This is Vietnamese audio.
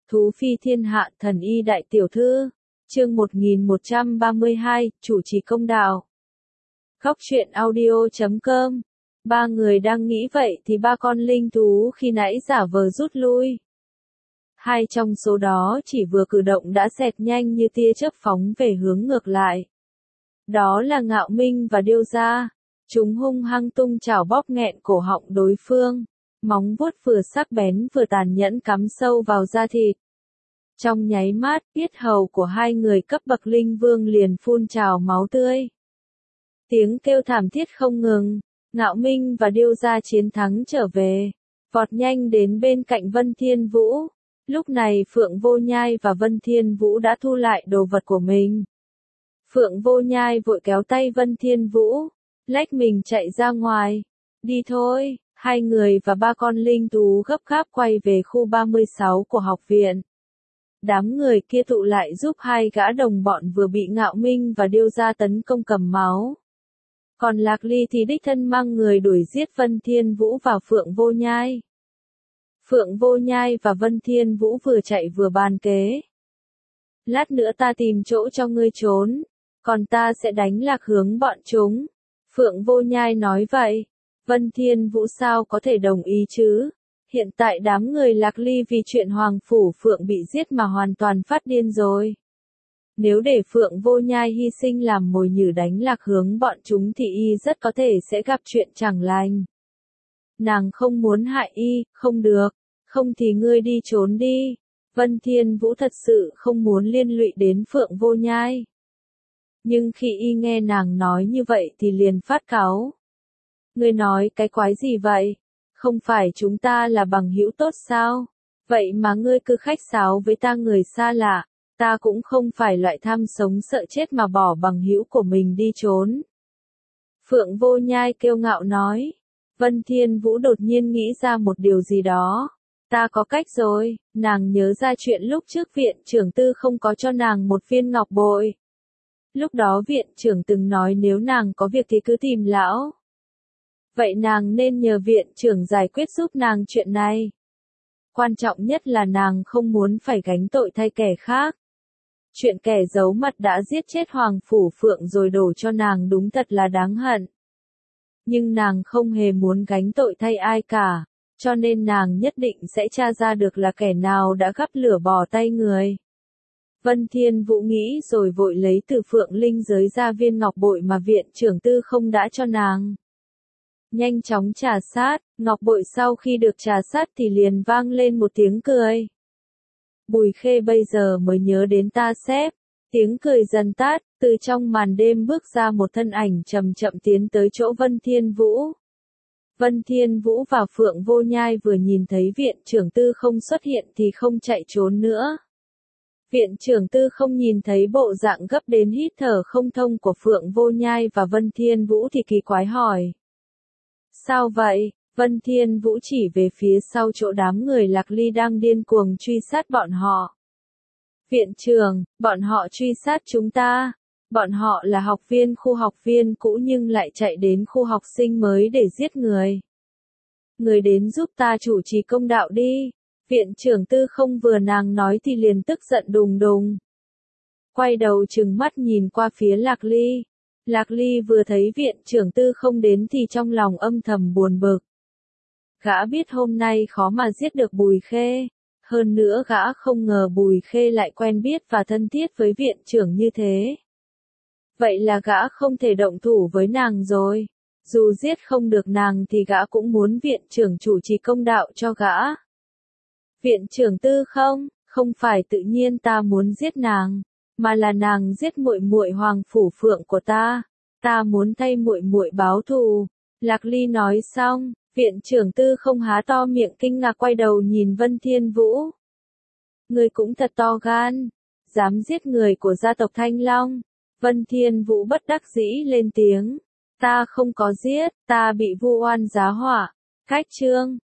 Thú phi thiên hạ thần y đại tiểu thư. Chương 1132, chủ trì công đạo. Góc truyện audio.com. Ba người đang nghĩ vậy thì ba con linh thú khi nãy giả vờ rút lui. Hai trong số đó chỉ vừa cử động đã xẹt nhanh như tia chớp phóng về hướng ngược lại. Đó là Ngạo Minh và Điêu Gia. Chúng hung hăng tung chảo bóp nghẹn cổ họng đối phương. Móng vuốt vừa sắc bén vừa tàn nhẫn cắm sâu vào da thịt. Trong nháy mắt, yết hầu của hai người cấp bậc linh vương liền phun trào máu tươi. Tiếng kêu thảm thiết không ngừng. Ngạo Minh và Điêu Gia chiến thắng trở về. Vọt nhanh đến bên cạnh Vân Thiên Vũ. Lúc này Phượng Vô Nhai và Vân Thiên Vũ đã thu lại đồ vật của mình. Phượng Vô Nhai vội kéo tay Vân Thiên Vũ, lách mình chạy ra ngoài. Đi thôi, hai người và ba con linh thú gấp gáp quay về khu 36 của học viện. Đám người kia tụ lại giúp hai gã đồng bọn vừa bị Ngạo Minh và Điêu Gia tấn công cầm máu. Còn Lạc Ly thì đích thân mang người đuổi giết Vân Thiên Vũ và Phượng Vô Nhai. Phượng Vô Nhai và Vân Thiên Vũ vừa chạy vừa bàn kế. Lát nữa ta tìm chỗ cho ngươi trốn, còn ta sẽ đánh lạc hướng bọn chúng. Phượng Vô Nhai nói vậy. Vân Thiên Vũ sao có thể đồng ý chứ? Hiện tại đám người Lạc Ly vì chuyện Hoàng Phủ Phượng bị giết mà hoàn toàn phát điên rồi. Nếu để Phượng Vô Nhai hy sinh làm mồi nhử đánh lạc hướng bọn chúng thì y rất có thể sẽ gặp chuyện chẳng lành. Nàng không muốn hại y, không được, không thì ngươi đi trốn đi. Vân Thiên Vũ thật sự không muốn liên lụy đến Phượng Vô Nhai. Nhưng khi y nghe nàng nói như vậy thì liền phát cáu. Ngươi nói cái quái gì vậy? Không phải chúng ta là bằng hữu tốt sao? Vậy mà ngươi cứ khách sáo với ta người xa lạ. Ta cũng không phải loại tham sống sợ chết mà bỏ bằng hữu của mình đi trốn. Phượng Vô Nhai kiêu ngạo nói. Vân Thiên Vũ đột nhiên nghĩ ra một điều gì đó. Ta có cách rồi, nàng nhớ ra chuyện lúc trước viện trưởng Tư không có cho nàng một viên ngọc bội. Lúc đó viện trưởng từng nói nếu nàng có việc thì cứ tìm lão. Vậy nàng nên nhờ viện trưởng giải quyết giúp nàng chuyện này. Quan trọng nhất là nàng không muốn phải gánh tội thay kẻ khác. Chuyện kẻ giấu mặt đã giết chết Hoàng Phủ Phượng rồi đổ cho nàng đúng thật là đáng hận. Nhưng nàng không hề muốn gánh tội thay ai cả, cho nên nàng nhất định sẽ tra ra được là kẻ nào đã gắp lửa bỏ tay người. Vân Thiên Vũ nghĩ rồi vội lấy từ Phượng Linh giới ra viên ngọc bội mà viện trưởng Tư không đã cho nàng. Nhanh chóng trà sát, ngọc bội sau khi được trà sát thì liền vang lên một tiếng cười. Bùi Khê bây giờ mới nhớ đến ta xếp. Tiếng cười dần tát, từ trong màn đêm bước ra một thân ảnh chậm chậm tiến tới chỗ Vân Thiên Vũ. Vân Thiên Vũ và Phượng Vô Nhai vừa nhìn thấy viện trưởng Tư không xuất hiện thì không chạy trốn nữa. Viện trưởng Tư không nhìn thấy bộ dạng gấp đến hít thở không thông của Phượng Vô Nhai và Vân Thiên Vũ thì kỳ quái hỏi. Sao vậy? Vân Thiên Vũ chỉ về phía sau chỗ đám người Lạc Ly đang điên cuồng truy sát bọn họ. Viện trưởng, bọn họ truy sát chúng ta. Bọn họ là học viên cũ nhưng lại chạy đến khu học sinh mới để giết người. Người đến giúp ta chủ trì công đạo đi. Viện trưởng Tư không vừa nàng nói thì liền tức giận đùng đùng. Quay đầu trừng mắt nhìn qua phía Lạc Ly. Lạc Ly vừa thấy viện trưởng Tư không đến thì trong lòng âm thầm buồn bực. Gã biết hôm nay khó mà giết được Bùi Khê. Hơn nữa gã không ngờ Bùi Khê lại quen biết và thân thiết với viện trưởng như thế. Vậy là gã không thể động thủ với nàng rồi. Dù giết không được nàng thì gã cũng muốn viện trưởng chủ trì công đạo cho gã. Viện trưởng Tư không phải tự nhiên ta muốn giết nàng, mà là nàng giết muội muội Hoàng Phủ Phượng của ta. Ta muốn thay muội muội báo thù. Lạc Ly nói xong, viện trưởng Tư không há to miệng kinh ngạc quay đầu nhìn Vân Thiên Vũ. Người cũng thật to gan, dám giết người của gia tộc Thanh Long. Vân Thiên Vũ bất đắc dĩ lên tiếng. Ta không có giết, ta bị vu oan giá họa. Cách chương